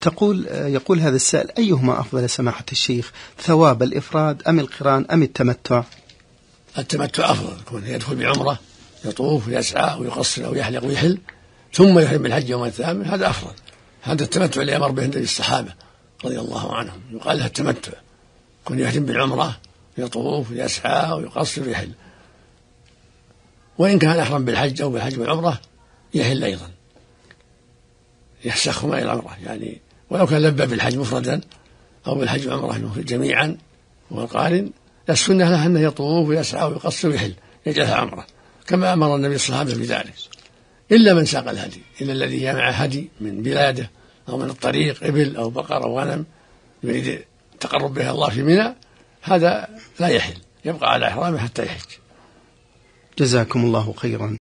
يقول هذا السائل: أيهما أفضل سماحة الشيخ، ثواب الإفراد أم القران أم التمتع؟ التمتع أفضل، يكون يدخل بعمرة يطوف ويسعى ويقصر أو يحلق ويحل ثم يحرم بالحج يوم الثامن، هذا أفضل. هذا التمتع اللي أمر به النبي الصحابة رضي الله عنهم، يقال له التمتع، يكون يحرم بالعمرة يطوف ويسعى ويقصر ويحل. وإن كان أحرم بالحج أو بالحج والعمرة يحل أيضا، يفسخهما إلى العمرة يعني، ولو كان لبى بالحج مفردا أو بالحج والعمرة جميعا والقارن، السنة له أنه يطوف ويسعى ويقصر ويحل يجعلها عمرة كما أمر النبي الصحابة بذلك، إلا من ساق الهدي، إلا الذي جمع هدي من بلاده أو من الطريق إبل أو بقر أو غنم يريد التقرب بها الله في منى، هذا لا يحل، يبقى على إحرامه حتى يحج. جزاكم الله خيرا.